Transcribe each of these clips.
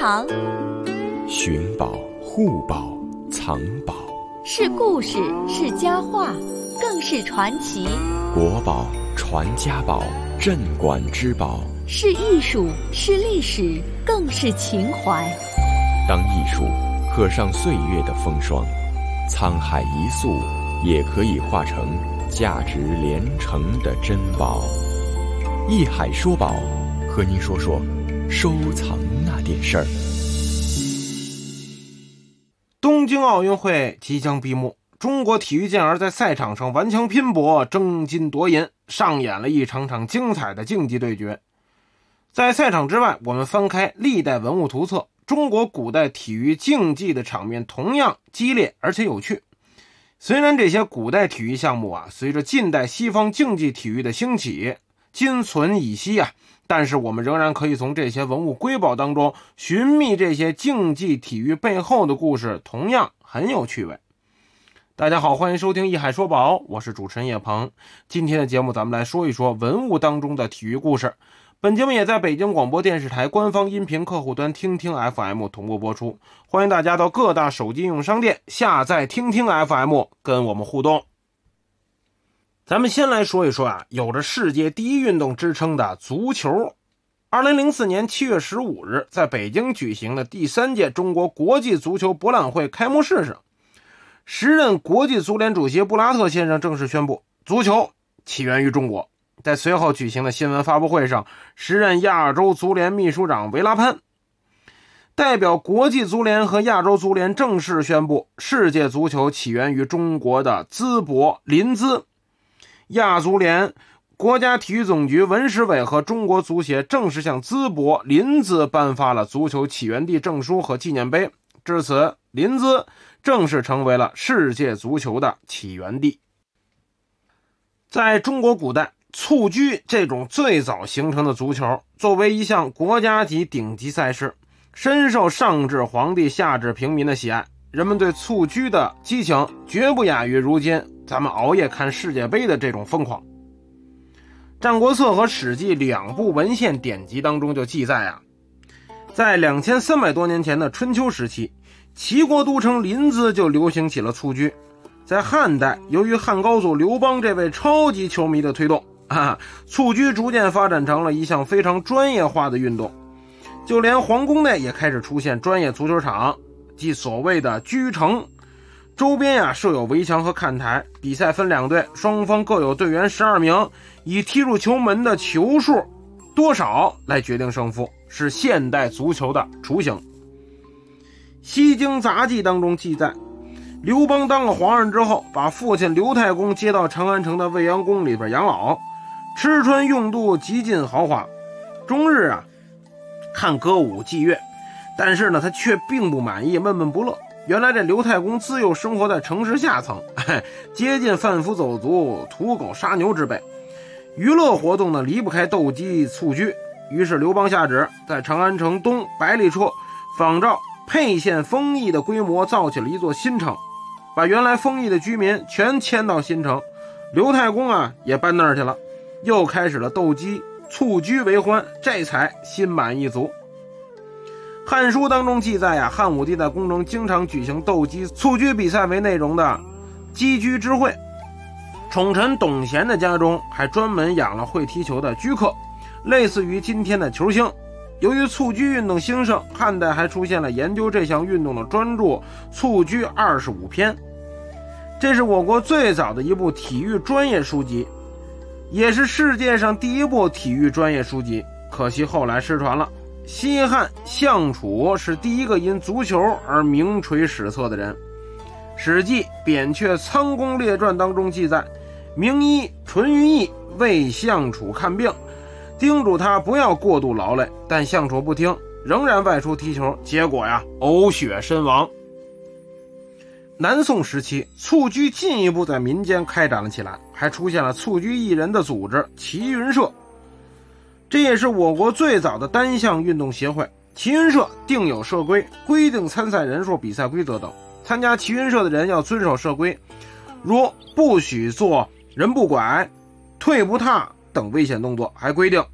藏， 寻宝、护宝、藏宝， 是故事，是佳话，更是传奇。 国宝、传家宝、镇馆之宝， 是艺术，是历史，更是情怀。 当艺术刻上岁月的风霜，沧海一粟也可以化成价值连城的珍宝。艺海说宝，和您说说收藏那点事儿。 东京奥运会即将闭幕，中国体育健儿在赛场上顽强拼搏，争金夺银，上演了一场场精彩的竞技对决。在赛场之外，我们翻开历代文物图册，中国古代体育竞技的场面同样激烈而且有趣。虽然这些古代体育项目随着近代西方竞技体育的兴起今存已息但是我们仍然可以从这些文物瑰宝当中寻觅这些竞技体育背后的故事，同样很有趣味。大家好，欢迎收听艺海说宝，我是主持人叶鹏。今天的节目咱们来说一说文物当中的体育故事。本节目也在北京广播电视台官方音频客户端听听 FM 同步播出，欢迎大家到各大手机应用商店下载听听 FM 跟我们互动。咱们先来说一说有着世界第一运动之称的足球。2004年7月15日，在北京举行的第3届中国国际足球博览会开幕式上，时任国际足联主席布拉特先生正式宣布，足球起源于中国。在随后举行的新闻发布会上，时任亚洲足联秘书长维拉潘代表国际足联和亚洲足联正式宣布，世界足球起源于中国的淄博临淄。亚足联、国家体育总局、文史委和中国足协正式向淄博临淄颁发了足球起源地证书和纪念碑，至此临淄正式成为了世界足球的起源地。在中国古代，蹴鞠这种最早形成的足球，作为一项国家级顶级赛事，深受上至皇帝下至平民的喜爱。人们对蹴鞠的激情绝不亚于如今咱们熬夜看世界杯的这种疯狂。战国策和史记两部文献典籍当中就记载在2300多年前的春秋时期，齐国都城临淄就流行起了蹴鞠。在汉代，由于汉高祖刘邦这位超级球迷的推动蹴鞠逐渐发展成了一项非常专业化的运动，就连皇宫内也开始出现专业足球场，即所谓的鞠城。周边设有围墙和看台，比赛分两队，双方各有队员12名，以踢入球门的球数多少来决定胜负，是现代足球的雏形。西京杂记当中记载，刘邦当了皇上之后，把父亲刘太公接到长安城的未央宫里边养老，吃穿用度极尽豪华，终日看歌舞伎乐，但是呢他却并不满意，闷闷不乐。原来这刘太公自幼生活在城市下层，接近贩夫走卒、屠狗杀牛之辈，娱乐活动呢离不开斗鸡蹴鞠。于是刘邦下旨，在长安城东百里处仿照沛县丰邑的规模造起了一座新城，把原来丰邑的居民全迁到新城。刘太公也搬那儿去了，又开始了斗鸡蹴鞠为欢，这才心满意足。汉书当中记载汉武帝在宫中经常举行斗鸡蹴鞠比赛为内容的击鞠之会。宠臣董贤的家中还专门养了会踢球的鞠客，类似于今天的球星。由于蹴鞠运动兴盛，汉代还出现了研究这项运动的专著《蹴鞠25篇》，这是我国最早的一部体育专业书籍，也是世界上第一部体育专业书籍，可惜后来失传了。西汉项楚是第一个因足球而名垂史册的人。史记扁鹊仓公列传当中记载，名医淳于意为项楚看病，叮嘱他不要过度劳累，但项楚不听，仍然外出踢球，结果呕血身亡。南宋时期，蹴鞠进一步在民间开展了起来，还出现了蹴鞠艺人的组织齐云社，这也是我国最早的单项运动协会。齐云社定有社规，规定参赛人数、比赛规则等。参加齐云社的人要遵守社规，如不许做人不拐、退不踏等危险动作，还规定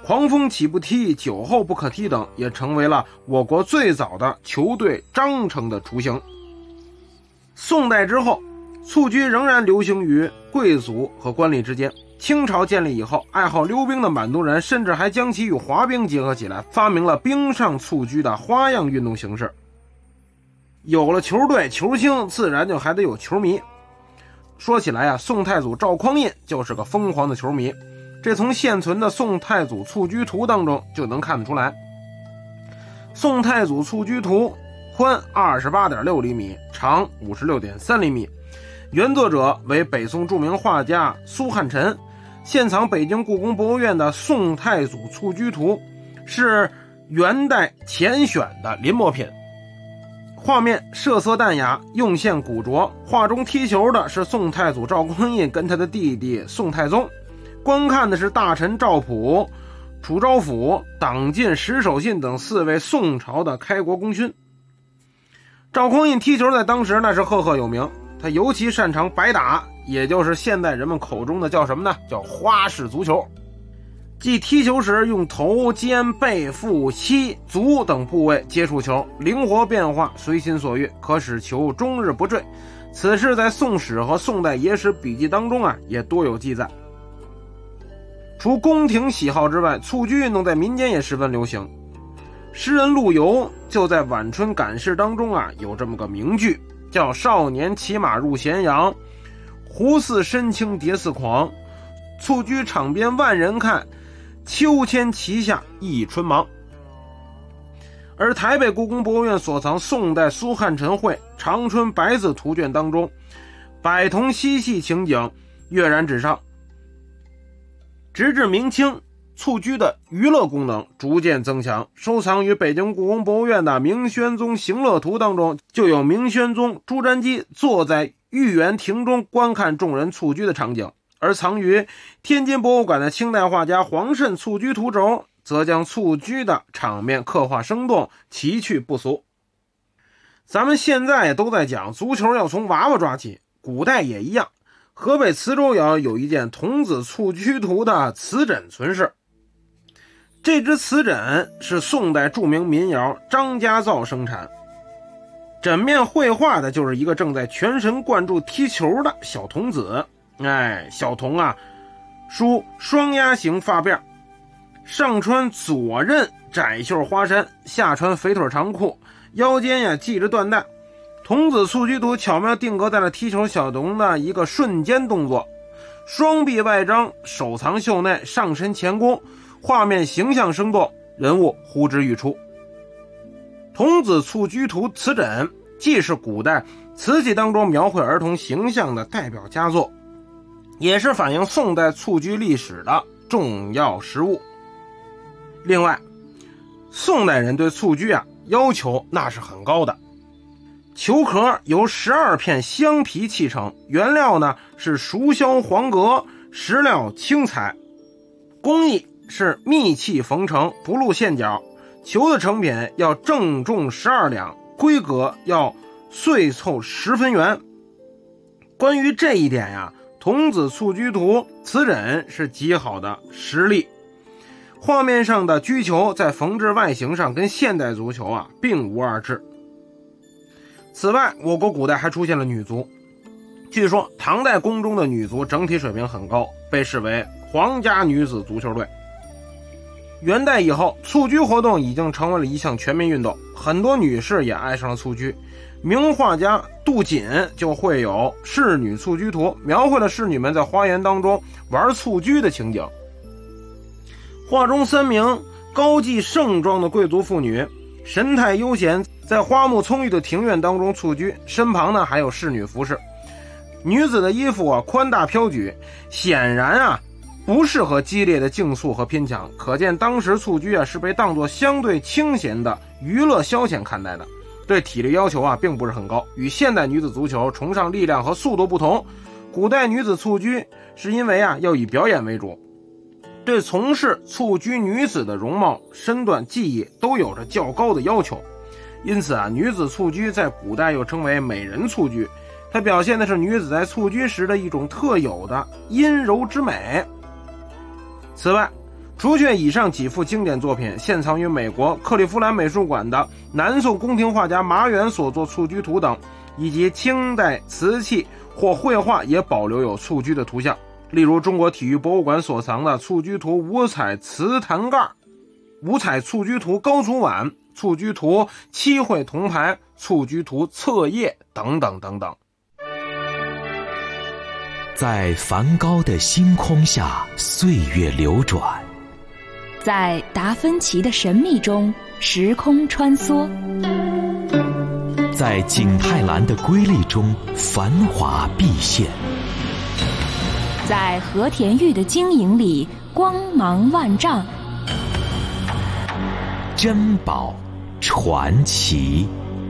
狂风起不踢，酒后不可踢等，也成为了我国最早的球队章程的雏形。宋代之后，蹴鞠仍然流行于贵族和官吏之间。清朝建立以后，爱好溜冰的满族人甚至还将其与滑冰结合起来，发明了冰上蹴鞠的花样运动形式。有了球队球星，自然就还得有球迷。说起来啊，宋太祖赵匡胤就是个疯狂的球迷，这从现存的宋太祖蹴鞠图当中就能看得出来。宋太祖蹴鞠图宽 28.6 厘米，长 56.3 厘米，原作者为北宋著名画家苏汉臣，现藏北京故宫博物院的宋太祖蹴鞠图是元代前选的临摹品。画面色色淡雅，用线古拙，画中踢球的是宋太祖赵匡胤跟他的弟弟宋太宗，观看的是大臣赵普、楚昭甫、党进、石守信等4位宋朝的开国功勋。赵匡胤踢球在当时那是赫赫有名，他尤其擅长摆打，也就是现代人们口中的叫什么呢？叫花式足球。即踢球时用头、肩、背、腹、膝、足等部位接触球，灵活变化，随心所欲，可使球终日不坠。此事在宋史和宋代野史笔记当中也多有记载。除宫廷喜好之外，蹴鞠运动在民间也十分流行。诗人陆游就在《晚春感事》当中有这么个名句，叫少年骑马入咸阳，胡似身轻蝶似狂，蹴鞠场边万人看，秋千旗下一春忙。而台北故宫博物院所藏宋代苏汉臣绘长春白字图卷当中，百童嬉戏情景跃然纸上。直至明清，蹴鞠的娱乐功能逐渐增强，收藏于北京故宫博物院的明宣宗行乐图当中，就有明宣宗朱瞻基坐在御园庭中观看众人蹴鞠的场景。而藏于天津博物馆的清代画家黄慎蹴鞠图轴，则将蹴鞠的场面刻画生动，奇趣不俗。咱们现在都在讲足球要从娃娃抓起，古代也一样。河北磁州窑有一件童子蹴鞠图的瓷枕存世，这只瓷枕是宋代著名民窑张家造生产，枕面绘画的就是一个正在全神贯注踢球的小童子。小童梳双压形发辫，上穿左衽窄袖花衫，下穿肥腿长裤，腰间系着缎带。童子蹴鞠图巧妙定格在了踢球小童的一个瞬间动作，双臂外张，手藏袖内，上身前弓，画面形象生动，人物呼之欲出。童子蹴鞠图瓷枕既是古代瓷器当中描绘儿童形象的代表佳作，也是反映宋代蹴鞠历史的重要实物。另外，宋代人对蹴鞠要求那是很高的。球壳由12片香皮砌成，原料呢是熟硝黄革，石料青彩，工艺是密砌缝成，不露线角。球的成品要正重12两，规格要碎凑10分圆。关于这一点童子蹴鞠图瓷枕是极好的实例。画面上的鞠球在缝制外形上跟现代足球并无二致。此外，我国古代还出现了女足。据说唐代宫中的女足整体水平很高，被视为皇家女子足球队。元代以后，蹴鞠活动已经成为了一项全民运动，很多女士也爱上了蹴鞠。名画家杜锦就会有仕女蹴鞠图，描绘了仕女们在花园当中玩蹴鞠的情景。画中3名高髻盛装的贵族妇女，神态悠闲，在花木葱郁的庭院当中蹴鞠，身旁呢还有仕女服侍。女子的衣服宽大飘举，显然不适合激烈的竞速和拼抢，可见当时蹴鞠是被当作相对清闲的娱乐消遣看待的，对体力要求并不是很高。与现代女子足球崇尚力量和速度不同，古代女子蹴鞠是因为要以表演为主，对从事蹴鞠女子的容貌、身段、技艺都有着较高的要求。因此女子蹴鞠在古代又称为美人蹴鞠，它表现的是女子在蹴鞠时的一种特有的阴柔之美。此外， 除却以上几幅经典作品，现藏于美国克利夫兰美术馆的南宋宫廷画家马远所作蹴鞠图等，以及清代瓷器或绘画也保留有蹴鞠的图像，例如中国体育博物馆所藏的蹴鞠图五彩瓷坛盖、五彩蹴鞠图高足碗、蹴鞠图七会铜牌、蹴鞠图册页等等等等。 在梵高的星空下，岁月流转； 在达芬奇的神秘中，时空穿梭； 在景泰蓝的瑰丽中，繁华毕现； 在和田玉的晶莹里，光芒万丈。 珍宝传奇。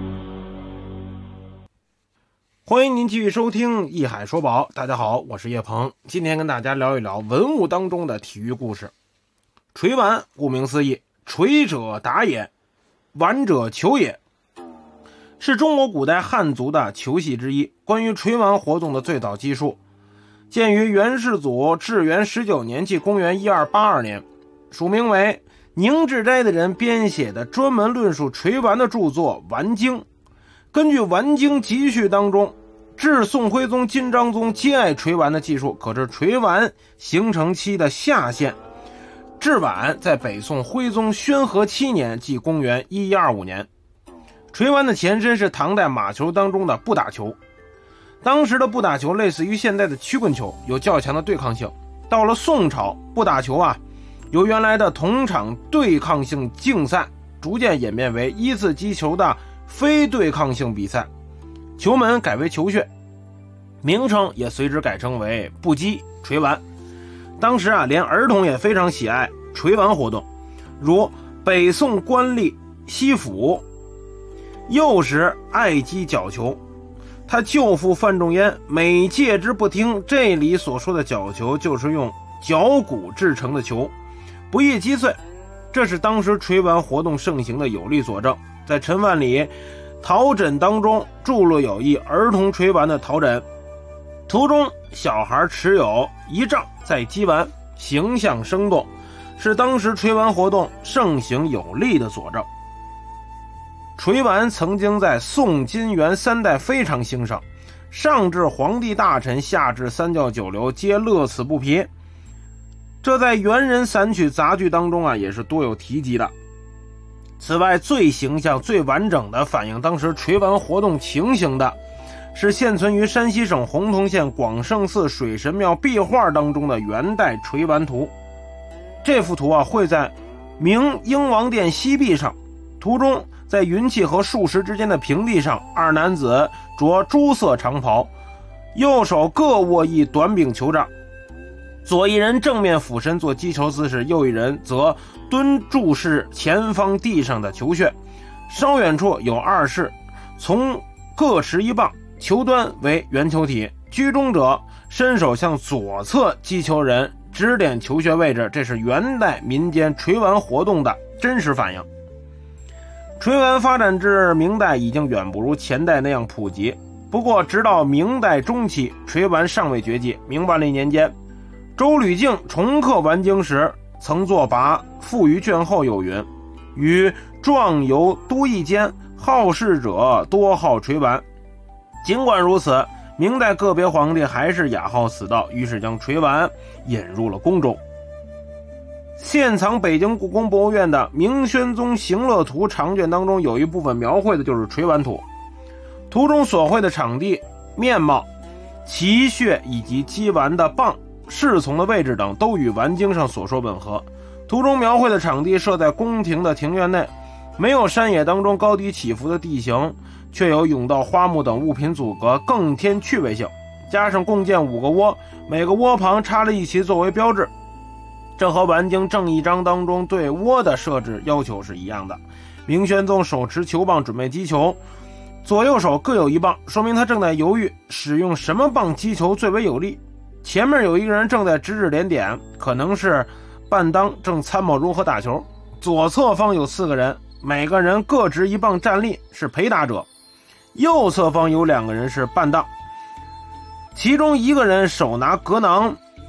欢迎您继续收听艺海说宝。大家好，我是叶鹏，今天跟大家聊一聊文物当中的体育故事。锤丸顾名思义，锤者打也，丸者球也，是中国古代汉族的球系之一。关于锤丸活动的最早记述见于元世祖至元19年，即公元1282年，署名为宁志斋的人编写的专门论述锤丸的著作《丸经》。根据《丸经集序》当中，至宋徽宗、金章宗皆爱锤丸的记述，可知锤丸形成期的下限至晚在北宋徽宗宣和7年，即公元1125年。锤丸的前身是唐代马球当中的步打球，当时的步打球类似于现在的曲棍球，有较强的对抗性。到了宋朝，步打球由原来的同场对抗性竞赛逐渐演变为依次击球的非对抗性比赛，球门改为球穴，名称也随之改称为步击锤丸。当时连儿童也非常喜爱锤丸活动，如北宋官吏西府幼时爱击角球，他舅父范仲淹每戒之不听。这里所说的角球就是用角骨制成的球，不易击碎，这是当时锤丸活动盛行的有力佐证。在陈万里陶枕当中注入有一儿童锤丸的陶枕，图中小孩持有一杖在击丸，形象生动，是当时锤丸活动盛行有力的佐证。锤丸曾经在宋金元3代非常兴盛，上至皇帝大臣，下至三教九流皆乐此不疲，这在元人散曲杂剧当中也是多有提及的。此外，最形象最完整的反映当时锤丸活动情形的是现存于山西省洪洞县广胜寺水神庙壁画当中的元代锤丸图。这幅图绘在明英王殿西壁上，图中在云气和树石之间的平地上，二男子着朱色长袍，右手各握一短柄球杖，左一人正面俯身做击球姿势，右一人则蹲注视前方地上的球穴。稍远处有二士从各持一棒，球端为圆球体，居中者伸手向左侧击球人指点球穴位置，这是元代民间锤丸活动的真实反应。锤丸发展至明代已经远不如前代那样普及，不过直到明代中期，锤丸尚未绝迹。明万历年间，周吕敬重刻丸经时曾作跋附于卷后有云：于壮游都邑间，好事者多好锤丸。尽管如此，明代个别皇帝还是雅好此道，于是将锤丸引入了宫中。现藏北京故宫博物院的《明宣宗行乐图》长卷当中有一部分描绘的就是锤丸图，图中所绘的场地、面貌、旗穴以及击丸的棒、侍从的位置等都与丸经上所说吻合。图中描绘的场地设在宫廷的庭院内，没有山野当中高低起伏的地形，却有甬道、花木等物品阻隔，更添趣味性。加上共建5个窝，每个窝旁插了一旗作为标志，这和丸经正一章当中对窝的设置要求是一样的。明宣宗手持球棒准备击球，左右手各有一棒，说明他正在犹豫使用什么棒击球最为有利。前面有一个人正在指指点点，可能是伴当正参谋如何打球。左侧方有4个人，每个人各执一棒站立，是陪打者。右侧方有2个人是伴当，其中一个人手拿格囊，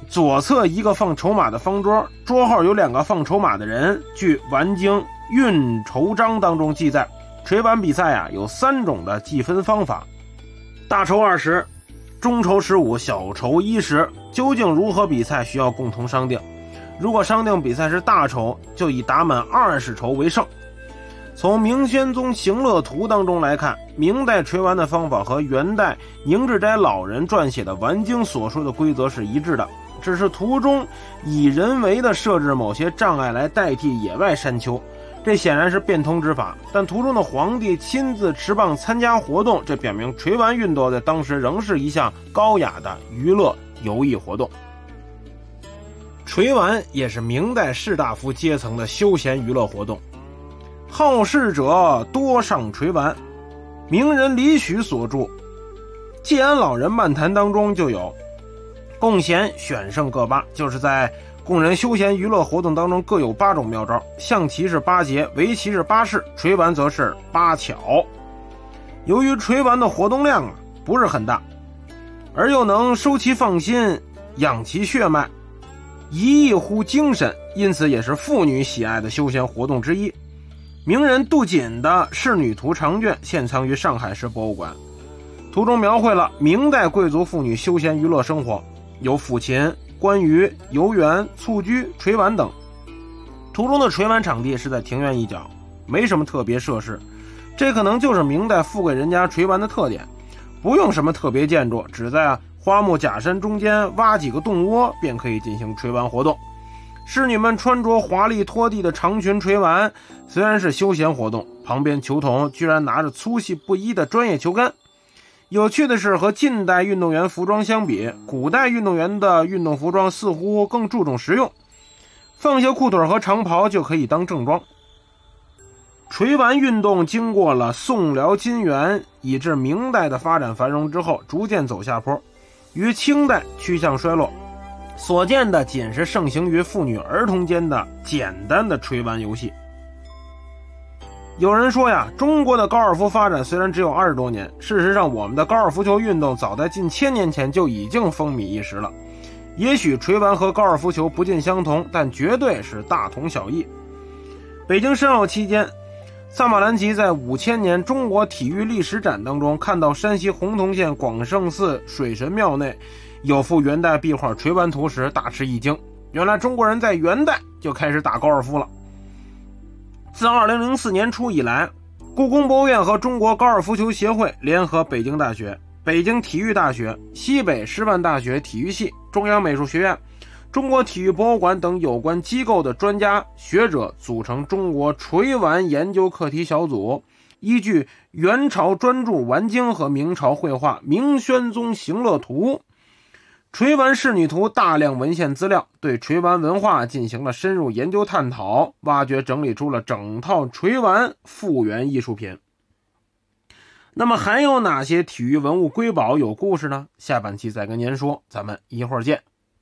左侧一个放筹码的方桌，桌后有2个放筹码的人。据《玩经运筹章》当中记载，锤丸比赛有3种的计分方法：大筹20，中筹15，小筹10。究竟如何比赛，需要共同商定。如果商定比赛是大筹，就以打满20筹为胜。从明宣宗行乐图当中来看，明代锤丸的方法和元代宁志斋老人撰写的《玩经》所说的规则是一致的，只是图中以人为的设置某些障碍来代替野外山丘，这显然是变通之法。但图中的皇帝亲自持棒参加活动，这表明锤丸运动在当时仍是一项高雅的娱乐游艺活动。锤丸也是明代士大夫阶层的休闲娱乐活动，好事者多上锤丸。名人李许所著《戒安老人漫谈》当中就有供贤选胜各8，就是在供人休闲娱乐活动当中各有8种妙招。象棋是8节，围棋是8式，锤丸则是8巧。由于锤丸的活动量不是很大，而又能收其放心，养其血脉，一益乎精神，因此也是妇女喜爱的休闲活动之一。名人杜锦的《仕女图》长卷现藏于上海市博物馆，图中描绘了明代贵族妇女休闲娱乐生活，有抚琴、观鱼、游园、蹴鞠、锤丸等。图中的锤丸场地是在庭院一角，没什么特别设施，这可能就是明代富贵人家锤丸的特点，不用什么特别建筑，只在花木假山中间挖几个洞窝便可以进行锤丸活动。侍女们穿着华丽拖地的长裙锤丸，虽然是休闲活动，旁边球童居然拿着粗细不一的专业球杆。有趣的是，和近代运动员服装相比，古代运动员的运动服装似乎更注重实用，放下裤腿和长袍就可以当正装。锤丸运动经过了宋辽金元以至明代的发展繁荣之后，逐渐走下坡，于清代趋向衰落，所见的仅是盛行于妇女儿童间的简单的锤丸游戏。有人说中国的高尔夫发展虽然只有20多年，事实上我们的高尔夫球运动早在近1000年前就已经风靡一时了。也许锤丸和高尔夫球不尽相同，但绝对是大同小异。北京申奥期间，萨马兰奇在5000年中国体育历史展当中看到山西洪洞县广胜寺水神庙内有幅元代壁画锤丸图时大吃一惊，原来中国人在元代就开始打高尔夫了。自2004年初以来，故宫博物院和中国高尔夫球协会联合北京大学、北京体育大学、西北师范大学体育系、中央美术学院、中国体育博物馆等有关机构的专家学者组成中国锤丸研究课题小组，依据元朝专著《玩经》和明朝绘画《明宣宗行乐图》、锤丸仕女图大量文献资料，对锤丸文化进行了深入研究探讨，挖掘整理出了整套锤丸复原艺术品。那么还有哪些体育文物瑰宝有故事呢？下半期再跟您说，咱们一会儿见。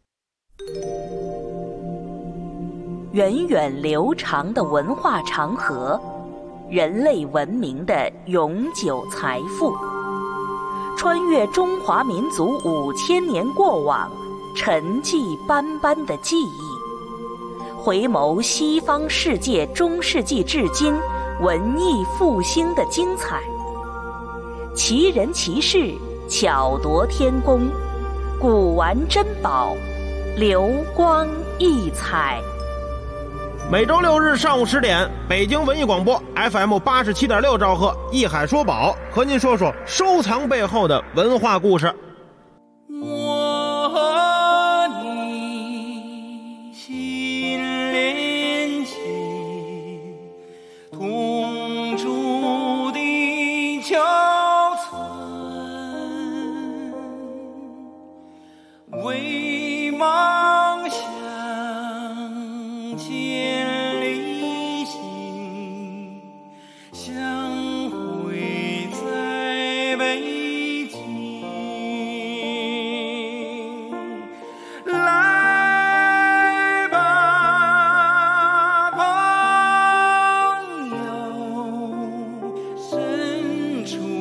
源远流长的文化长河，人类文明的永久财富，穿越中华民族5000年过往，沉寂斑斑的记忆，回眸西方世界中世纪至今文艺复兴的精彩，奇人奇事，巧夺天工，古玩珍宝，流光溢彩。 每周6日上午10点，北京文艺广播 FM 87.6兆赫，艺海说宝和您说说收藏背后的文化故事。 我和你心连心，同住地球村，为梦想千里行，相会在北京。来吧，朋友，伸出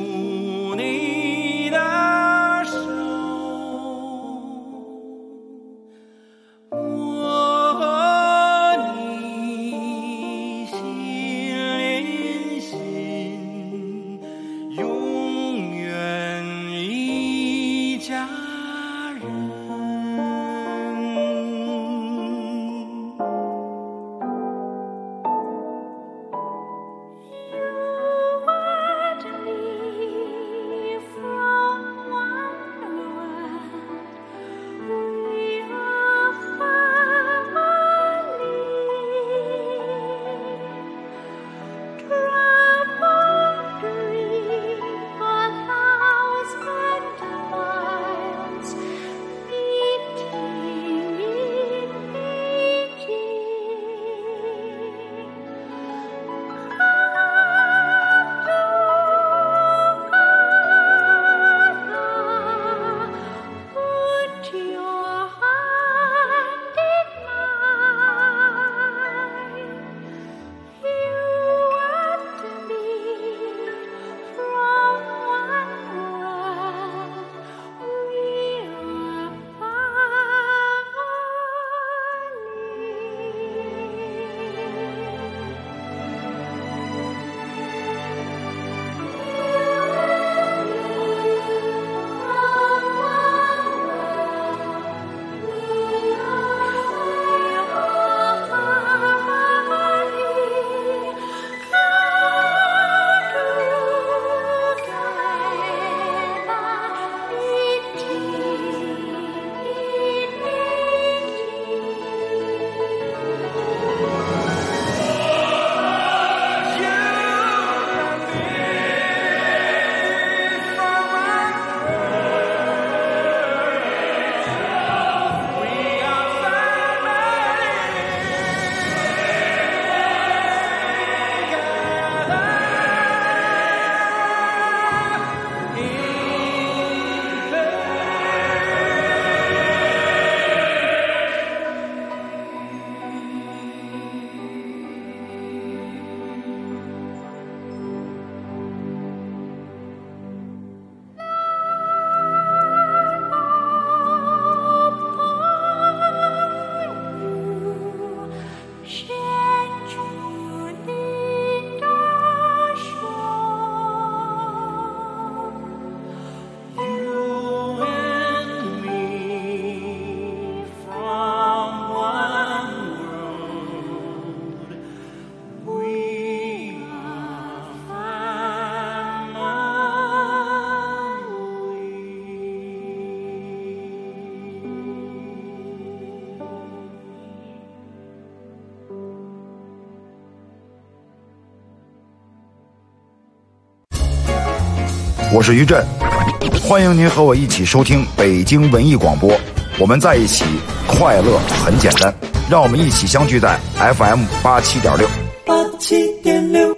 我是于震，欢迎您和我一起收听北京文艺广播，我们在一起，快乐很简单，让我们一起相聚在 FM87.6。 87.6。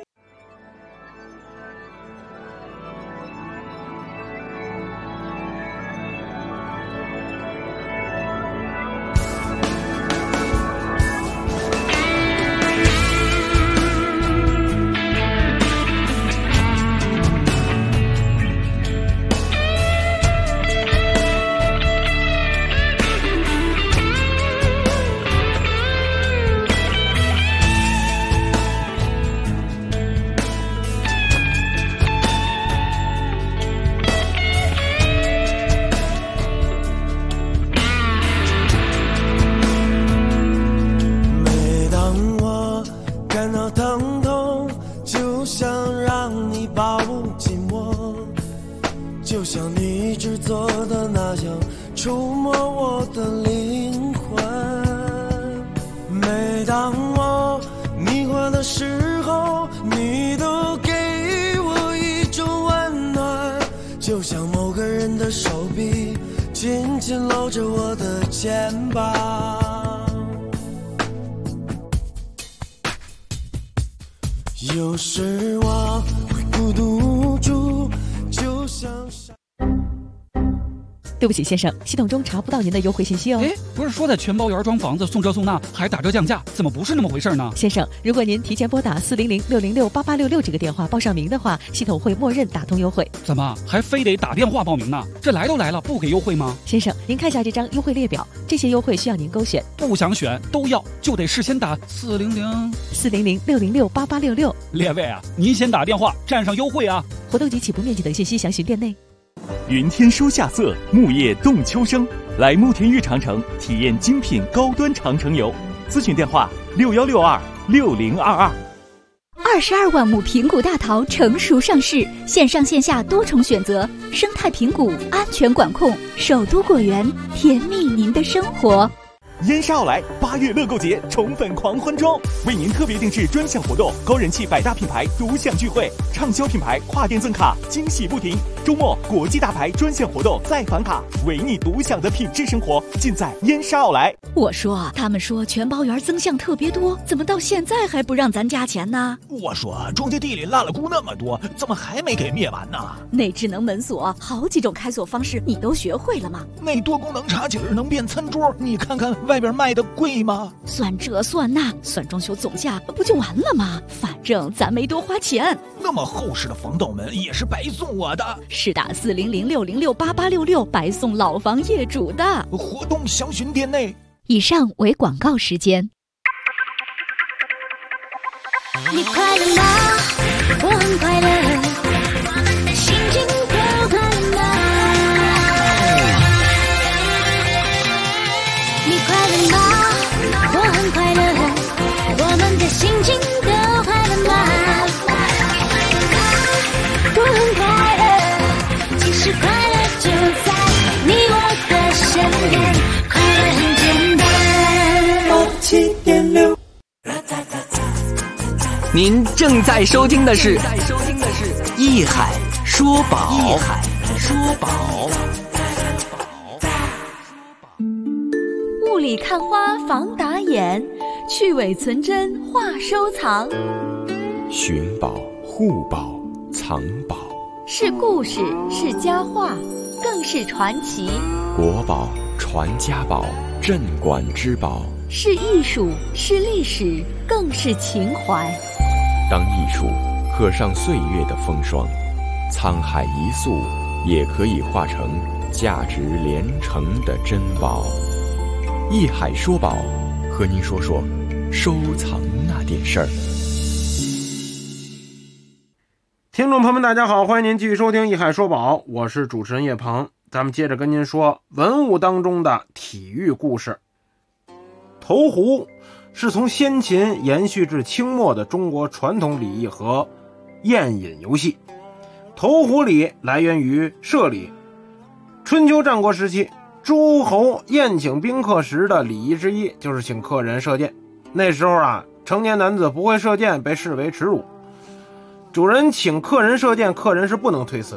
有时我会孤独住，就像对不起，先生，系统中查不到您的优惠信息哦。 哎，不是说在全包园装房子送这送那还打折降价，怎么不是那么回事呢？ 先生，如果您提前拨打400-606-8866这个电话报上名的话，系统会默认打通优惠。 怎么还非得打电话报名呢？这来都来了，不给优惠吗？ 先生，您看下这张优惠列表，这些优惠需要您勾选。 不想选都要，就得事先打 400-606-8866。 列位啊，您先打电话占上优惠啊！ 活动及起步面积等信息详询店内。 云天收夏色，木叶动秋生。来慕田峪长城体验精品高端长城游，咨询电话61626022。 22万亩平谷大桃成熟上市，线上线下多重选择，生态平谷安全管控，首都果园甜蜜您的生活。 燕莎奥莱8月乐购节宠粉狂欢装，为您特别定制专项活动，高人气百大品牌独享聚会，畅销品牌跨店赠卡，惊喜不停。周末国际大牌专项活动再返卡，为你独享的品质生活尽在燕莎奥莱。 我说，他们说全包园增项特别多，怎么到现在还不让咱加钱呢？ 我说中介地里烂了菇那么多，怎么还没给灭完呢？ 那智能门锁好几种开锁方式，你都学会了吗？ 那多功能茶几能变餐桌，你看看外边卖的贵吗？ 算这算那，算装修总价不就完了吗？反正咱没多花钱。 那么厚实的防盗门也是白送我的。 是打400-606-8866白送老房业主的。 活动详询店内。 以上为广告时间。 你快乐吗？我很快乐，心情都快乐吗？你快乐吗？我很快乐，我们的心情都快乐吗？我很快乐，其实快乐就在你我的身边，快乐很简单。87.6。 您正在收听的是艺海说宝。艺海说宝。 雾里看花防打眼，去伪存真话收藏。 寻宝、护宝、藏宝， 是故事，是佳话，更是传奇。 国宝、传家宝、镇馆之宝， 是艺术，是历史，更是情怀。 当艺术刻上岁月的风霜，沧海一粟也可以化成价值连城的珍宝。艺海说宝，和您说说收藏那点事儿。 听众朋友们大家好，欢迎您继续收听艺海说宝，我是主持人叶鹏。咱们接着跟您说文物当中的体育故事。投壶是从先秦延续至清末的中国传统礼仪和宴饮游戏。投壶礼来源于射礼，春秋战国时期诸侯宴请宾客时的礼仪之一就是请客人射箭。那时候啊，成年男子不会射箭被视为耻辱，主人请客人射箭，客人是不能推辞的。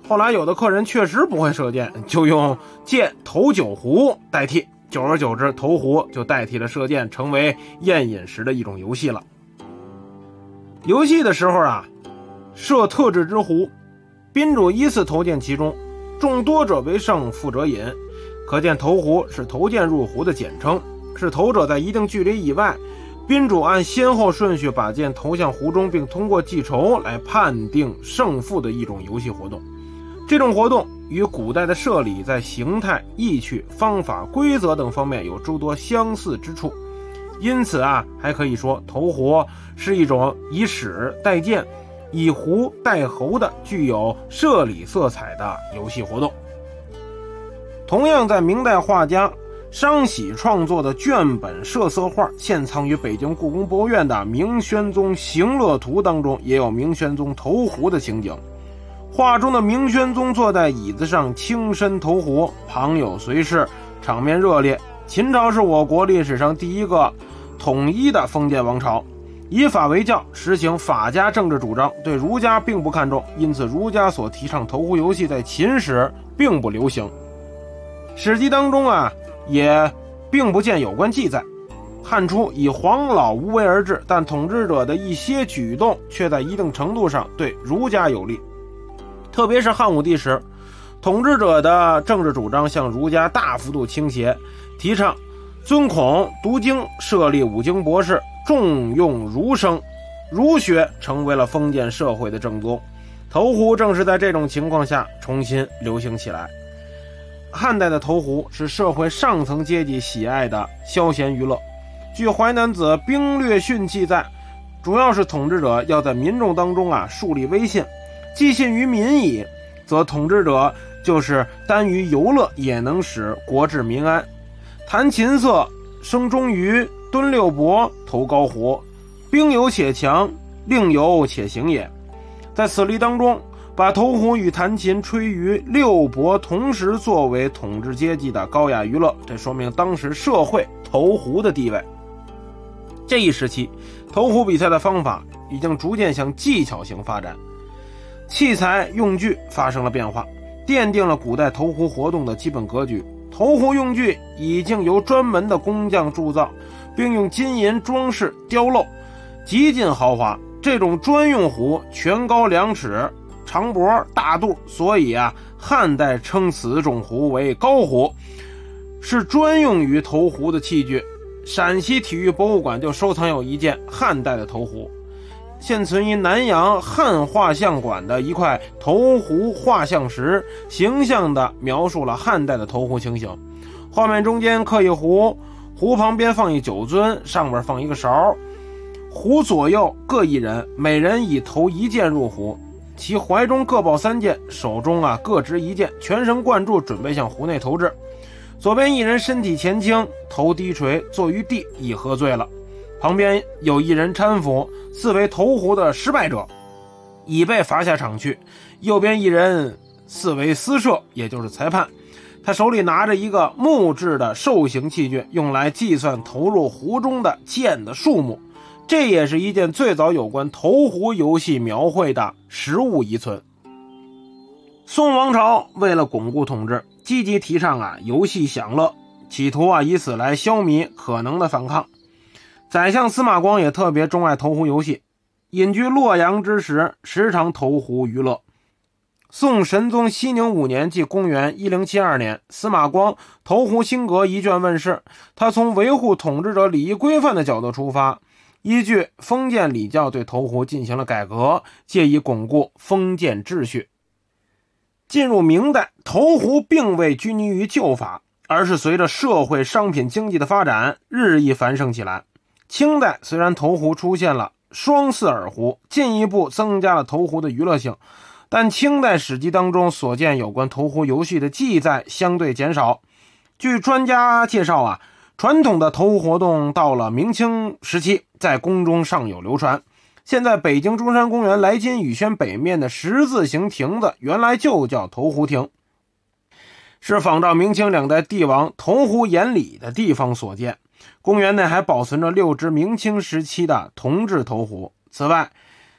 后来有的客人确实不会射箭，就用箭投酒壶代替，久而久之，投壶就代替了射箭，成为宴饮时的一种游戏了。游戏的时候啊，设特制之壶，宾主依次投箭其中，众多者为胜，负者饮。可见投壶是投箭入壶的简称，是投者在一定距离以外，宾主按先后顺序把箭投向壶中，并通过计筹来判定胜负的一种游戏活动。这种活动与古代的射礼在形态、意趣、方法、规则等方面有诸多相似之处，因此啊，还可以说投壶是一种以矢代箭、以壶代侯的具有射礼色彩的游戏活动。同样在明代画家商喜创作的卷本射色画，现藏于北京故宫博物院的明宣宗行乐图当中，也有明宣宗投壶的情景。画中的明宣宗坐在椅子上倾身投壶，旁有随侍，场面热烈。秦朝是我国历史上第一个统一的封建王朝，以法为教，实行法家政治主张，对儒家并不看重，因此儒家所提倡投壶游戏在秦时并不流行。史记当中啊，也并不见有关记载。汉初以黄老无为而治，但统治者的一些举动却在一定程度上对儒家有利。特别是汉武帝时，统治者的政治主张向儒家大幅度倾斜，提倡尊孔读经，设立五经博士，重用儒生，儒学成为了封建社会的正宗。投壶正是在这种情况下重新流行起来。汉代的投壶是社会上层阶级喜爱的消闲娱乐。据《淮南子·兵略训》记载，主要是统治者要在民众当中树立威信，既信于民矣，则统治者就是耽于游乐，也能使国治民安。弹琴瑟，生忠于敦六伯，投高壶，兵有且强，令有且行也。在此例当中，把投壶与弹琴、吹竽、六伯同时作为统治阶级的高雅娱乐，这说明当时社会投壶的地位。这一时期，投壶比赛的方法已经逐渐向技巧型发展，器材用具发生了变化，奠定了古代投壶活动的基本格局。投壶用具已经由专门的工匠铸造，并用金银装饰雕镂，极尽豪华。这种专用壶全高2尺，长脖大肚，所以汉代称此种壶为高壶，是专用于投壶的器具。陕西体育博物馆就收藏有一件汉代的投壶，现存于南阳汉画像馆的一块投壶画像石，形象地描述了汉代的投壶情形。画面中间刻一壶，壶旁边放一酒樽，上面放一个勺，壶左右各一人，每人以投一箭入壶，其怀中各抱3箭，手中各执一箭，全神贯注，准备向壶内投掷。左边一人身体前倾，头低垂，坐于地，已喝醉了。旁边有一人搀扶，自为投壶的失败者，已被罚下场去。右边一人自为司射，也就是裁判，他手里拿着一个木质的兽形器具，用来计算投入壶中的箭的数目。这也是一件最早有关投壶游戏描绘的实物遗存。宋王朝为了巩固统治，积极提倡游戏享乐，企图以此来消弭可能的反抗。宰相司马光也特别钟爱投壶游戏，隐居洛阳之时，时常投壶娱乐。宋神宗熙宁5年，即公元1072年，司马光投壶新阁一卷问世。他从维护统治者礼仪规范的角度出发，依据封建礼教对投壶进行了改革，借以巩固封建秩序。进入明代，投壶并未拘泥于旧法，而是随着社会商品经济的发展日益繁盛起来。清代虽然投壶出现了双四耳壶，进一步增加了投壶的娱乐性，但清代史记当中所见有关投壶游戏的记载相对减少。据专家介绍传统的投壶活动到了明清时期，在宫中尚有流传。现在北京中山公园来津雨轩北面的十字形亭子原来就叫投壶亭，是仿照明清2代帝王投壶演礼的地方所建。公园内还保存着6只明清时期的铜制投壶。此外，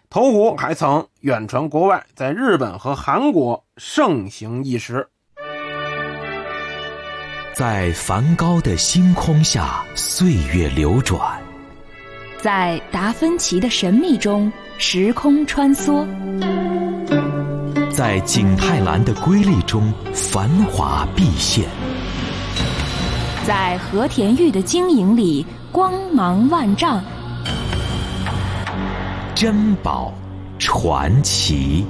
投壶还曾远传国外，在日本和韩国盛行一时。 在梵高的星空下，岁月流转； 在达芬奇的神秘中，时空穿梭； 在景泰蓝的瑰丽中，繁华毕现； 在和田玉的晶莹里，光芒万丈。 珍宝传奇。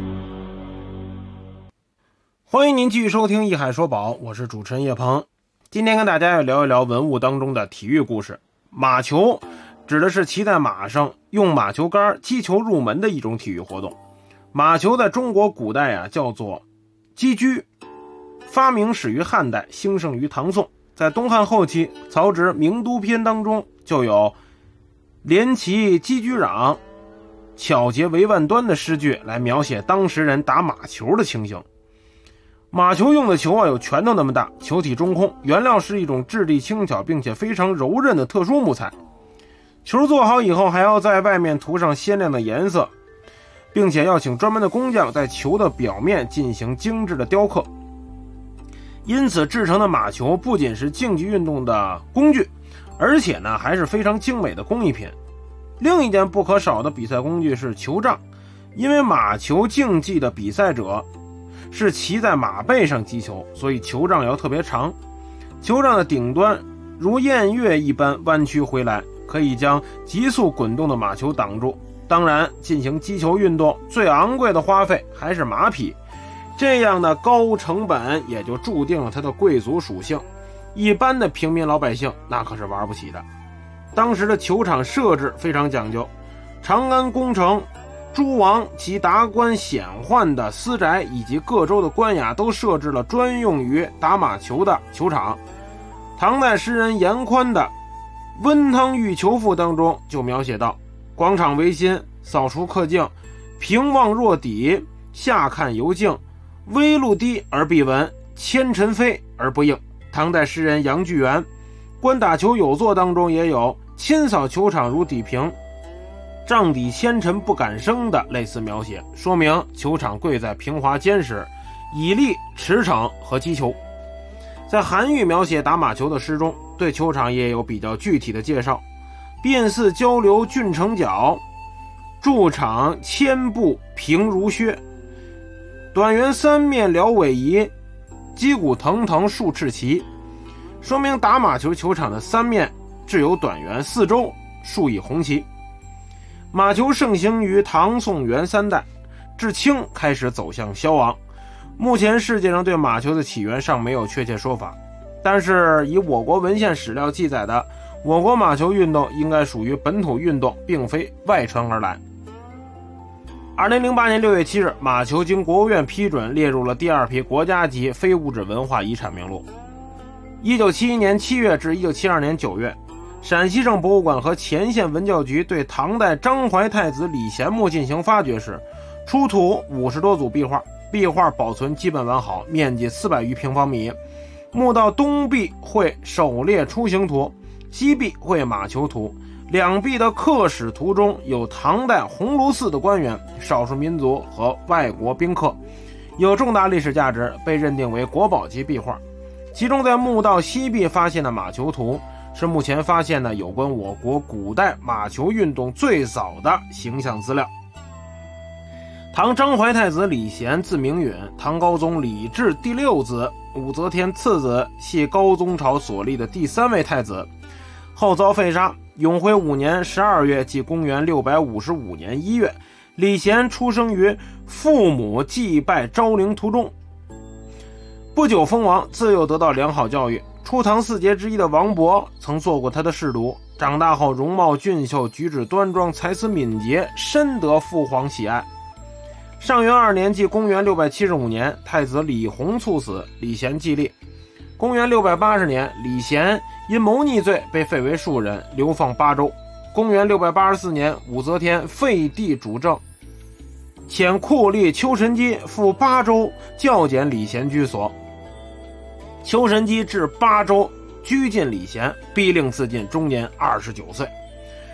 欢迎您继续收听一海说宝，我是主持人叶鹏。今天跟大家要聊一聊文物当中的体育故事。马球指的是骑在马上用马球杆击球入门的一种体育活动。马球在中国古代叫做击狙，发明始于汉代，兴盛于唐宋。在东汉后期，曹植《名都篇》当中就有连骑击狙壤，巧结为万端的诗句来描写当时人打马球的情形。马球用的球有拳头那么大，球体中空，原料是一种质地轻巧并且非常柔韧的特殊木材。球做好以后还要在外面涂上鲜亮的颜色，并且要请专门的工匠在球的表面进行精致的雕刻。因此制成的马球不仅是竞技运动的工具，而且还是非常精美的工艺品。另一件不可少的比赛工具是球杖，因为马球竞技的比赛者是骑在马背上击球，所以球杖要特别长。球杖的顶端如偃月一般弯曲回来，可以将急速滚动的马球挡住。当然，进行击球运动最昂贵的花费还是马匹，这样的高成本也就注定了它的贵族属性，一般的平民老百姓那可是玩不起的。当时的球场设置非常讲究，长安宫城、诸王及达官显宦的私宅以及各州的官衙都设置了专用于打马球的球场。唐代诗人严宽的《温汤玉球赋》当中就描写到：广场为心，扫除客境，平望若底，下看犹静，微露低而必闻，千尘飞而不应。唐代诗人杨巨源《观打球有作》当中也有亲扫球场如底平，帐底纤尘不敢生的类似描写，说明球场贵在平滑坚实，以利驰骋和击球。在韩愈描写打马球的诗中，对球场也有比较具体的介绍：便似交流郡城角，筑场千步平如靴，短圆三面辽尾夷，击鼓腾腾数尺齐。说明打马球球场的三面置有短圆，四周竖以红旗。马球盛行于唐宋元三代，至清开始走向消亡。目前世界上对马球的起源尚没有确切说法，但是以我国文献史料记载的，我国马球运动应该属于本土运动，并非外传而来。2008年6月7日，马球经国务院批准列入了第二批国家级非物质文化遗产名录。1971年7月至1972年9月，陕西省博物馆和乾县文教局对唐代张怀太子李贤墓进行发掘时，出土50多组壁画，壁画保存基本完好，面积400余平方米。墓道东壁绘狩猎出行图，西壁绘马球图，两壁的刻史图中有唐代鸿胪寺的官员、少数民族和外国宾客，有重大历史价值，被认定为国宝级壁画。其中在墓道西壁发现的马球图是目前发现的有关我国古代马球运动最早的形象资料。唐张怀太子李贤字明允，唐高宗李治第6子，武则天次子，系高宗朝所立的第3位太子，后遭废杀。永徽5年12月，即公元655年1月，李贤出生于父母祭拜昭陵途中，不久封王，自幼得到良好教育。初唐4杰之一的王勃曾做过他的侍读，长大后容貌俊秀，举止端庄，才思敏捷，深得父皇喜爱。上元2年，即公元675年，太子李弘猝死，李贤继立。公元680年，李贤因谋逆罪被废为庶人，流放巴州。公元684年，武则天废帝主政，遣酷吏丘神基赴巴州校检李贤居所。丘神基至巴州拘禁李贤，逼令自尽，终年29岁。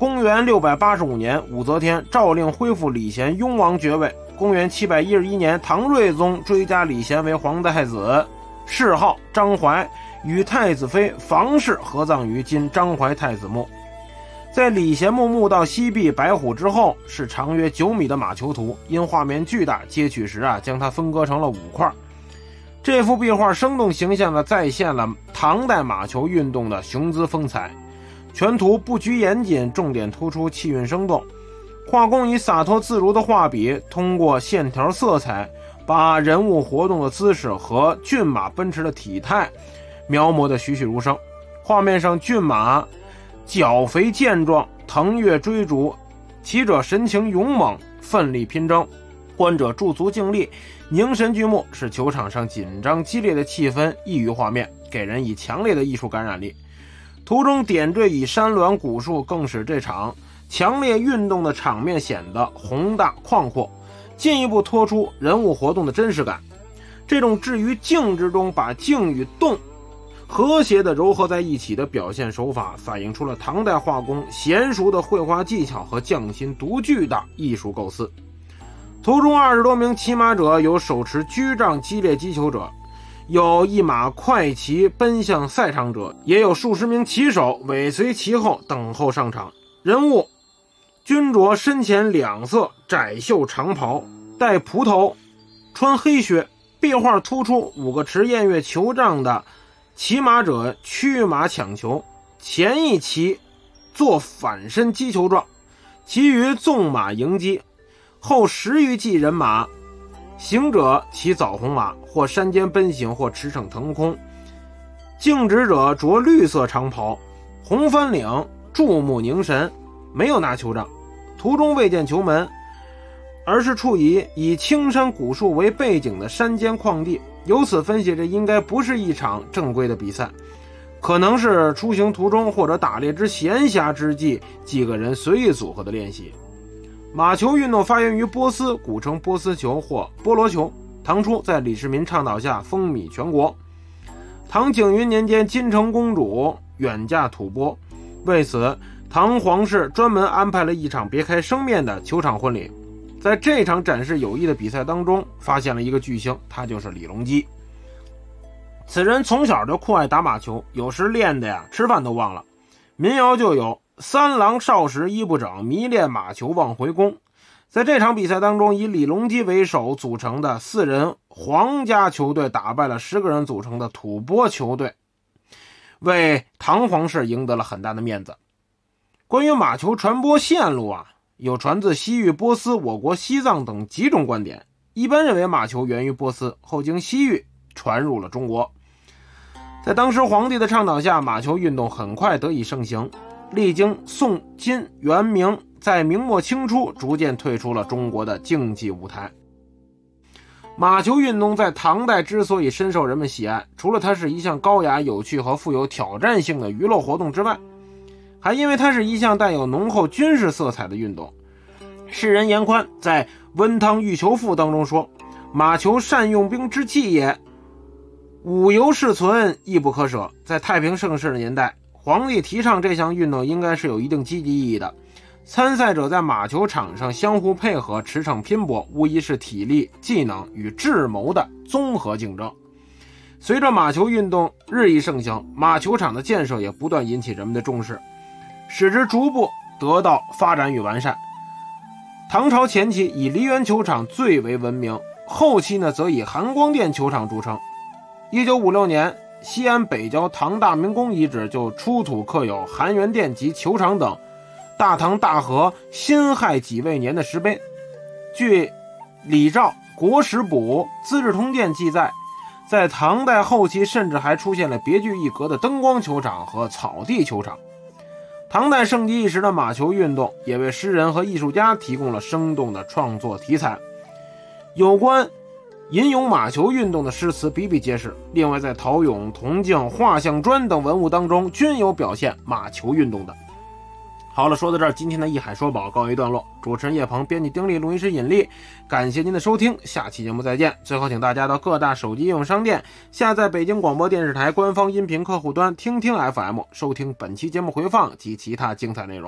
公元685年，武则天诏令恢复李贤雍王爵位。公元711年，唐睿宗追加李贤为皇太子，谥号张怀，与太子妃房氏合葬于今张怀太子墓。在李贤墓道西壁白虎之后，是长约9米的马球图，因画面巨大，截取时将它分割成了5块。这幅壁画生动形象地再现了唐代马球运动的雄姿风采，全图不拘严谨，重点突出气韵生动。画工以洒脱自如的画笔，通过线条色彩，把人物活动的姿势和骏马奔驰的体态描摹得栩栩如生。画面上骏马脚肥健壮，腾跃追逐，骑者神情勇猛，奋力拼争，观者驻足静立，凝神聚目，使球场上紧张激烈的气氛溢于画面，给人以强烈的艺术感染力。图中点缀以山峦古树，更使这场强烈运动的场面显得宏大旷阔，进一步托出人物活动的真实感。这种置于静之中，把静与动和谐地糅合在一起的表现手法，反映出了唐代画工娴熟的绘画技巧和匠心独具的艺术构思。图中20多名骑马者，有手持居杖激烈击球者，有一马快骑奔向赛场者，也有数十名骑手尾随其后等候上场。人物均着身前2色窄袖长袍，戴蒲头，穿黑靴。壁画突出5个持偃月球杖的骑马者驱马抢球，前一骑做反身击球状，其余纵马迎击，后10余骑人马，行者骑枣红马，或山间奔行，或驰骋腾空。竞执者着绿色长袍，红翻领，注目凝神，没有拿球杖。图中未见球门，而是处以青山古树为背景的山间旷地，由此分析，这应该不是一场正规的比赛，可能是出行途中或者打猎之闲暇之际，几个人随意组合的练习。马球运动发源于波斯，古称波斯球或波罗球。唐初在李世民倡导下风靡全国。唐景云年间，金城公主远嫁吐蕃，为此唐皇室专门安排了一场别开生面的球场婚礼。在这场展示友谊的比赛当中，发现了一个巨星，他就是李隆基。此人从小就酷爱打马球，有时练的吃饭都忘了。民谣就有3郎少时衣不整，迷恋马球忘回宫。在这场比赛当中，以李隆基为首组成的4人皇家球队打败了10个人组成的吐蕃球队，为唐皇室赢得了很大的面子。关于马球传播线路有传自西域、波斯、我国西藏等几种观点。一般认为马球源于波斯，后经西域传入了中国。在当时皇帝的倡导下，马球运动很快得以盛行，历经宋、金、元、明，在明末清初逐渐退出了中国的竞技舞台。马球运动在唐代之所以深受人们喜爱，除了它是一项高雅、有趣和富有挑战性的娱乐活动之外，还因为它是一项带有浓厚军事色彩的运动。诗人严宽在《温汤玉球赋》当中说：“马球善用兵之器也，武犹世存，亦不可舍。”在太平盛世的年代，皇帝提倡这项运动应该是有一定积极意义的。参赛者在马球场上相互配合，驰骋拼搏，无疑是体力、技能与智谋的综合竞争。随着马球运动日益盛行，马球场的建设也不断引起人们的重视，使之逐步得到发展与完善。唐朝前期以梨园球场最为闻名，后期呢则以含光殿球场著称。1956年，西安北郊唐大明宫遗址就出土刻有含元殿及球场等大唐大和辛亥几未年的石碑。据李肇《国史补·资治通鉴》记载，在唐代后期甚至还出现了别具一格的灯光球场和草地球场。唐代盛极一时的马球运动也为诗人和艺术家提供了生动的创作题材，有关吟咏马球运动的诗词比比皆是。另外在陶俑、铜镜、画像砖等文物当中均有表现马球运动的。好了，说到这儿，今天的艺海说宝告一段落。主持人叶鹏，编辑丁力，录音师尹力，感谢您的收听，下期节目再见。最后请大家到各大手机应用商店下载北京广播电视台官方音频客户端听听 FM， 收听本期节目回放及其他精彩内容。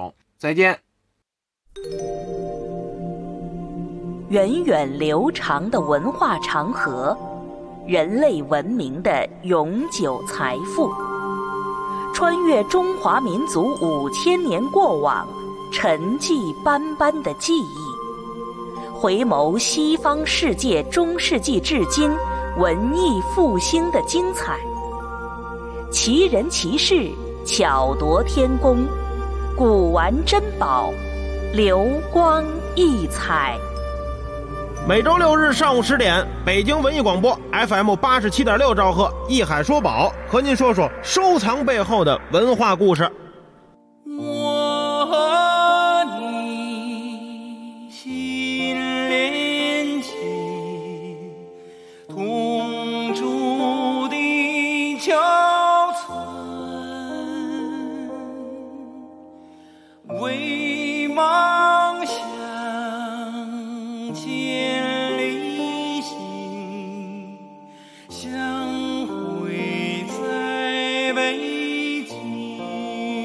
再见。 源远流长的文化长河，人类文明的永久财富，穿越中华民族5000年过往，沉寂斑斑的记忆，回眸西方世界中世纪至今文艺复兴的精彩，奇人奇事，巧夺天工，古玩珍宝，流光溢彩。 每周6日上午10点，北京文艺广播 FM 87.6兆赫，艺海说宝和您说说收藏背后的文化故事。 我和你心连心，同住地球村，为梦想千里行，相会在北京。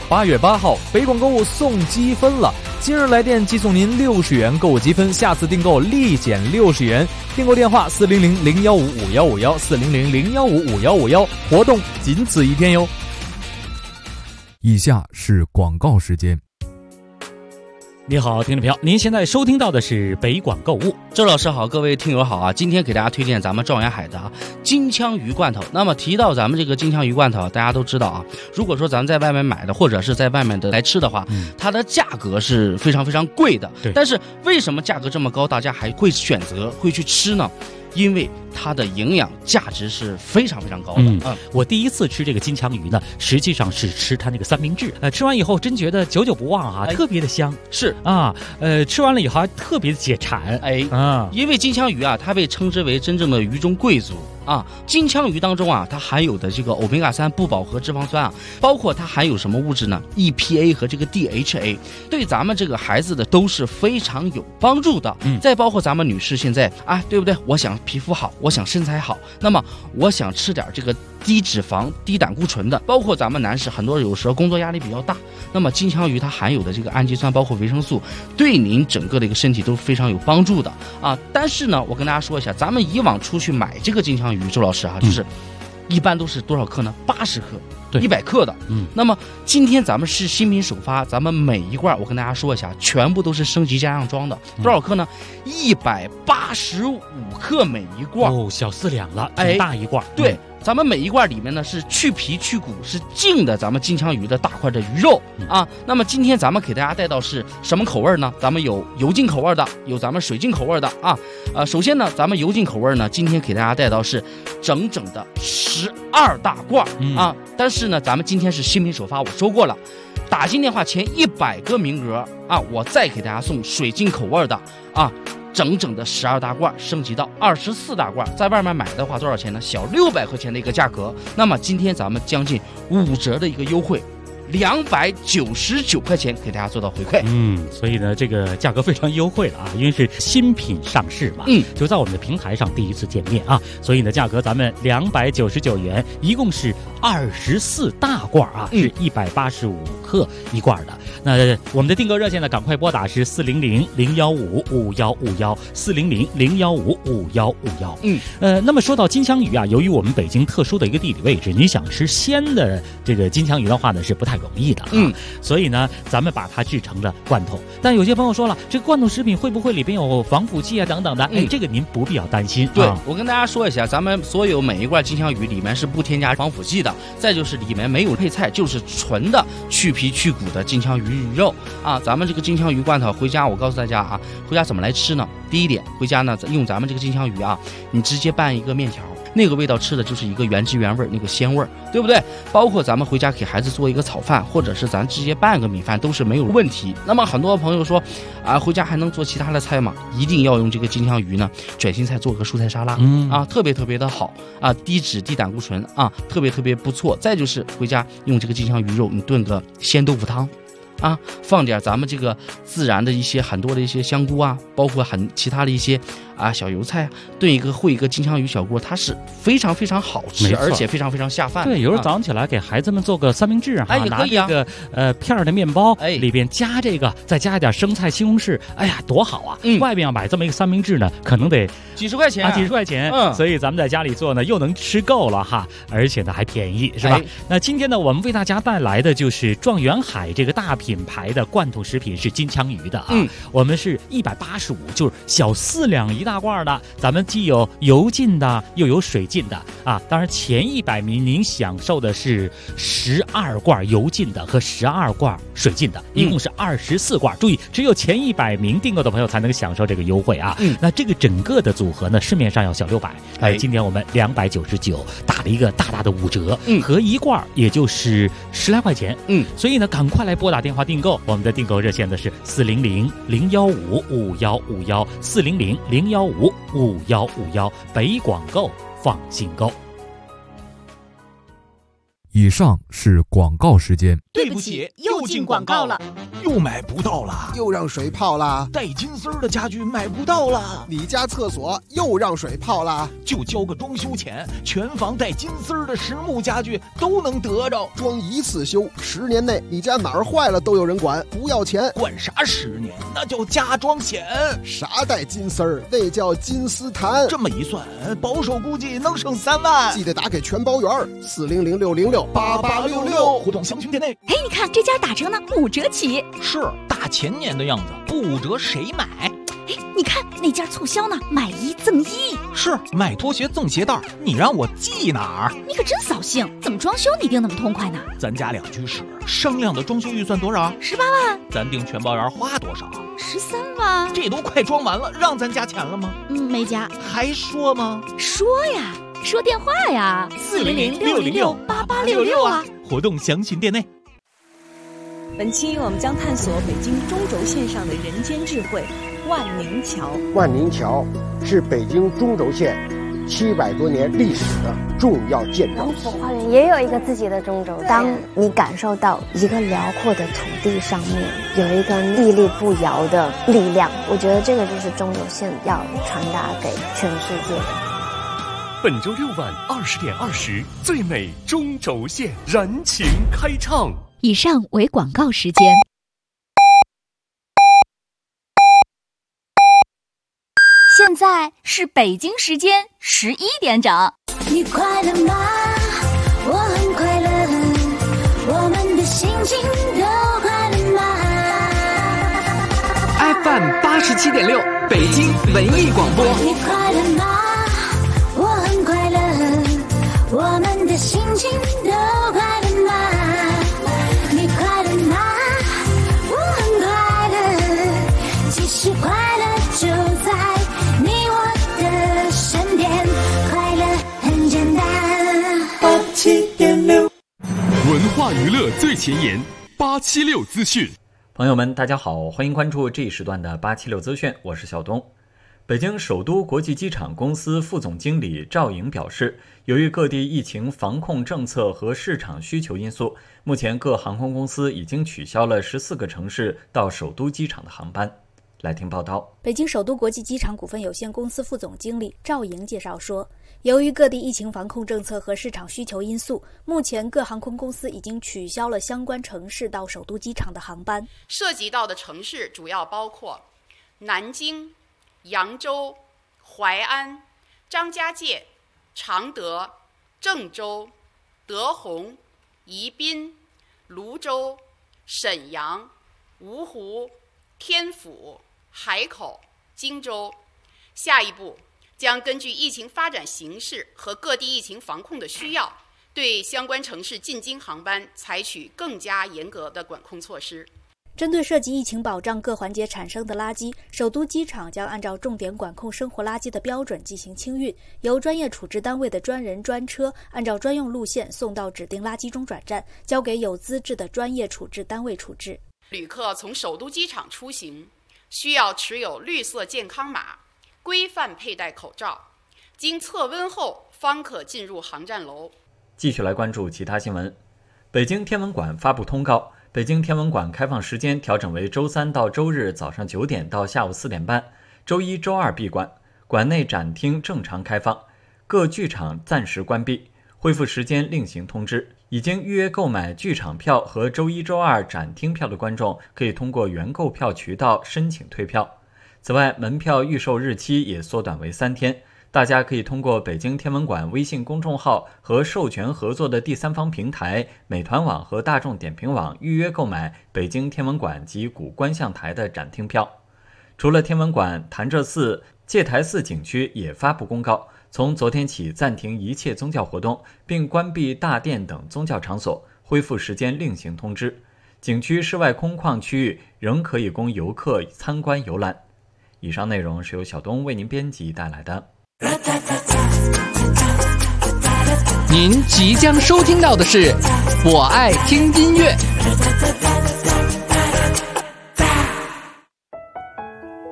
8月8号，北广购物送积分了。今日来电即送您60元购物积分，下次订购立减60元。订购电话400-015-5151，400-015-5151，活动仅此一天哟。 以下是广告时间。 你好，听众朋友，您现在收听到的是北广购物。 周老师好，各位听友好啊！今天给大家推荐咱们状元海的金枪鱼罐头。那么提到咱们这个金枪鱼罐头，大家都知道啊，如果说咱们在外面买的，或者是在外面的来吃的话，它的价格是非常非常贵的。但是为什么价格这么高，大家还会选择会去吃呢？因为它的营养价值是非常非常高的。 我第一次吃这个金枪鱼呢，实际上是吃它那个三明治。吃完以后真觉得久久不忘啊，特别的香。 是啊，吃完了以后还特别的解馋。 因为金枪鱼啊，它被称之为真正的鱼中贵族啊。金枪鱼当中啊，它含有的这个欧米伽3不饱和脂肪酸啊，包括它含有什么物质呢 ？EPA 和这个 DHA， 对咱们这个孩子的都是非常有帮助的。再包括咱们女士现在啊，对不对？我想皮肤好，我想身材好，那么我想吃点这个低脂肪、低胆固醇的。包括咱们男士，很多有时候工作压力比较大，那么金枪鱼它含有的这个氨基酸，包括维生素，对您整个的一个身体都非常有帮助的啊。但是呢，我跟大家说一下，咱们以往出去买这个金枪鱼，周老师啊，就是一般都是多少克呢？80克。100克的，那么今天咱们是新品首发，咱们每一罐我跟大家说一下，全部都是升级加上装的，多少克呢？185克每一罐， 小4两了，挺大一罐。 对，咱们每一罐里面呢是去皮去骨，是净的，咱们金枪鱼的大块的鱼肉啊。那么今天咱们给大家带到是什么口味呢？咱们有油浸口味的，有咱们水浸口味的啊。首先呢，咱们油浸口味呢，今天给大家带到是整整的12大罐啊。但是呢，咱们今天是新品首发，我说过了，打进电话前100个名额啊，我再给大家送水浸口味的啊，整整的12大罐，升级到24大罐，在外面买的话多少钱呢？小600块钱的一个价格。那么今天咱们将近5折的一个优惠。299块钱给大家做到回馈， 所以呢，这个价格非常优惠了啊，因为是新品上市嘛，就在我们的平台上第一次见面啊，所以呢，价格咱们299元，一共是24大罐啊，是185克一罐的。那我们的订购热线呢，赶快拨打是400-015-5151，400-015-5151。那么说到金枪鱼啊，由于我们北京特殊的一个地理位置，你想吃鲜的这个金枪鱼的话呢，是不太容易的所以呢，咱们把它制成了罐头。但有些朋友说了，这个罐头食品会不会里边有防腐剂啊等等的？这个您不必要担心。 对，我跟大家说一下，咱们所有每一罐金枪鱼里面是不添加防腐剂的，再就是里面没有配菜，就是纯的去皮去骨的金枪鱼肉啊。咱们这个金枪鱼罐头回家，我告诉大家啊，回家怎么来吃呢？第一点，回家呢用咱们这个金枪鱼啊，你直接拌一个面条。那个味道吃的就是一个原汁原味，那个鲜味，对不对？包括咱们回家给孩子做一个炒饭，或者是咱直接拌个米饭都是没有问题。那么很多朋友说啊，回家还能做其他的菜吗？一定要用这个金枪鱼呢，卷心菜做个蔬菜沙拉啊，特别特别的好啊，低脂低胆固醇啊，特别特别不错。再就是回家用这个金枪鱼肉，你炖个鲜豆腐汤。啊，放点咱们这个自然的一些很多的一些香菇啊，包括其他的一些啊小油菜，炖一个烩一个金枪鱼小锅，它是非常非常好吃，而且非常非常下饭。 对，有时候早上起来给孩子们做个三明治哈， 也可以啊， 拿这个片的面包，里边加这个，再加一点生菜、西红柿，哎呀，多好啊！外边要买这么一个三明治呢，可能得几十块钱啊，几十块钱。所以咱们在家里做呢，又能吃够了哈，而且呢还便宜，是吧？那今天呢，我们为大家带来的就是状元海这个大品牌的罐头食品是金枪鱼的啊，我们是185，就是小4两一大罐的，咱们既有油浸的，又有水浸的啊。当然前100名您享受的是12罐油浸的和12罐水浸的，一共是24罐。注意，只有前100名订购的朋友才能享受这个优惠啊。那这个整个的组合呢，市面上要小600，今天我们299打了一个大大的5折，合一罐也就是10来块钱。所以呢，赶快来拨打电话订购。我们的订购热线的是400-015-5151，400-015-5151，北广购放心购。 以上是广告时间。 对不起，又又进广告了，又买不到了， 又让水泡了， 带金丝的家具买不到了， 你家厕所又让水泡了， 就交个装修钱，全房带金丝的实木家具都能得着， 装一次修，10年内你家哪儿坏了都有人管，不要钱。 管啥10年？那叫加装险。 啥带金丝儿？那叫金丝檀。 这么一算，保守估计能省3万。 记得打给全包员，400-606-8866， 互动详询店内。 嘿，你看这家打折呢，5折起。 是大前年的样子，不5折谁买？ 哎，你看那家促销呢，买1赠1。 是卖拖鞋赠鞋带，你让我记哪儿？ 你可真扫兴，怎么装修你定那么痛快呢？ 咱家2居室，商量的装修预算多少 ？18万。 咱定全包员花多少 ？13万。 这都快装完了，让咱加钱了吗？ 没加。 还说吗？ 说呀，说电话呀，400-606-8866啊。 活动详询店内。 本期我们将探索北京中轴线上的人间智慧——万宁桥。 万宁桥是北京中轴线700多年历史的重要建筑。 龙府花园也有一个自己的中轴。当你感受到一个辽阔的土地上面有一个屹立不摇的力量，我觉得这个就是中轴线要传达给全世界的。 本周6晚20点20，最美中轴线燃情开唱。 以上为广告时间。现在是北京时间11点整。 你快乐吗？我很快乐，我们的心情都快乐吗 ？FM 87.6，北京文艺广播。 你快乐吗？我很快乐，我们的心情都快乐吗？你快乐吗？我很快乐，其实快乐就在你我的身边，快乐很简单。 87.6， 文化娱乐最前沿，876资讯。 朋友们，大家好，欢迎关注这一时段的876资讯，我是小东。北京首都国际机场公司副总经理赵颖表示，由于各地疫情防控政策和市场需求因素，目前各航空公司已经取消了14个城市到首都机场的航班。来听报道。 北京首都国际机场股份有限公司副总经理赵颖介绍说，由于各地疫情防控政策和市场需求因素，目前各航空公司已经取消了相关城市到首都机场的航班。 涉及到的城市主要包括南京、扬州、淮安、张家界、常德、郑州、德宏、宜宾、泸州、沈阳、芜湖、天府、海口、荆州。下一步将根据疫情发展形势和各地疫情防控的需要，对相关城市进京航班采取更加严格的管控措施。 针对涉及疫情保障各环节产生的垃圾，首都机场将按照重点管控生活垃圾的标准进行清运，由专业处置单位的专人专车按照专用路线送到指定垃圾中转站，交给有资质的专业处置单位处置。 旅客从首都机场出行，需要持有绿色健康码，规范佩戴口罩，经测温后方可进入航站楼。 继续来关注其他新闻。北京天文馆发布通告，北京天文馆开放时间调整为周3到周日早上9点到下午4点半，周1、周2闭馆，馆内展厅正常开放，各剧场暂时关闭，恢复时间另行通知。已经预约购买剧场票和周1、周2展厅票的观众，可以通过原购票渠道申请退票。此外，门票预售日期也缩短为3天，大家可以通过北京天文馆微信公众号和授权合作的第三方平台美团网和大众点评网预约购买北京天文馆及古观象台的展厅票。除了天文馆，潭柘寺、戒台寺景区也发布公告，从昨天起暂停一切宗教活动，并关闭大殿等宗教场所，恢复时间另行通知。景区室外空旷区域仍可以供游客参观游览。以上内容是由小东为您编辑带来的。 您即将收听到的是《我爱听音乐》。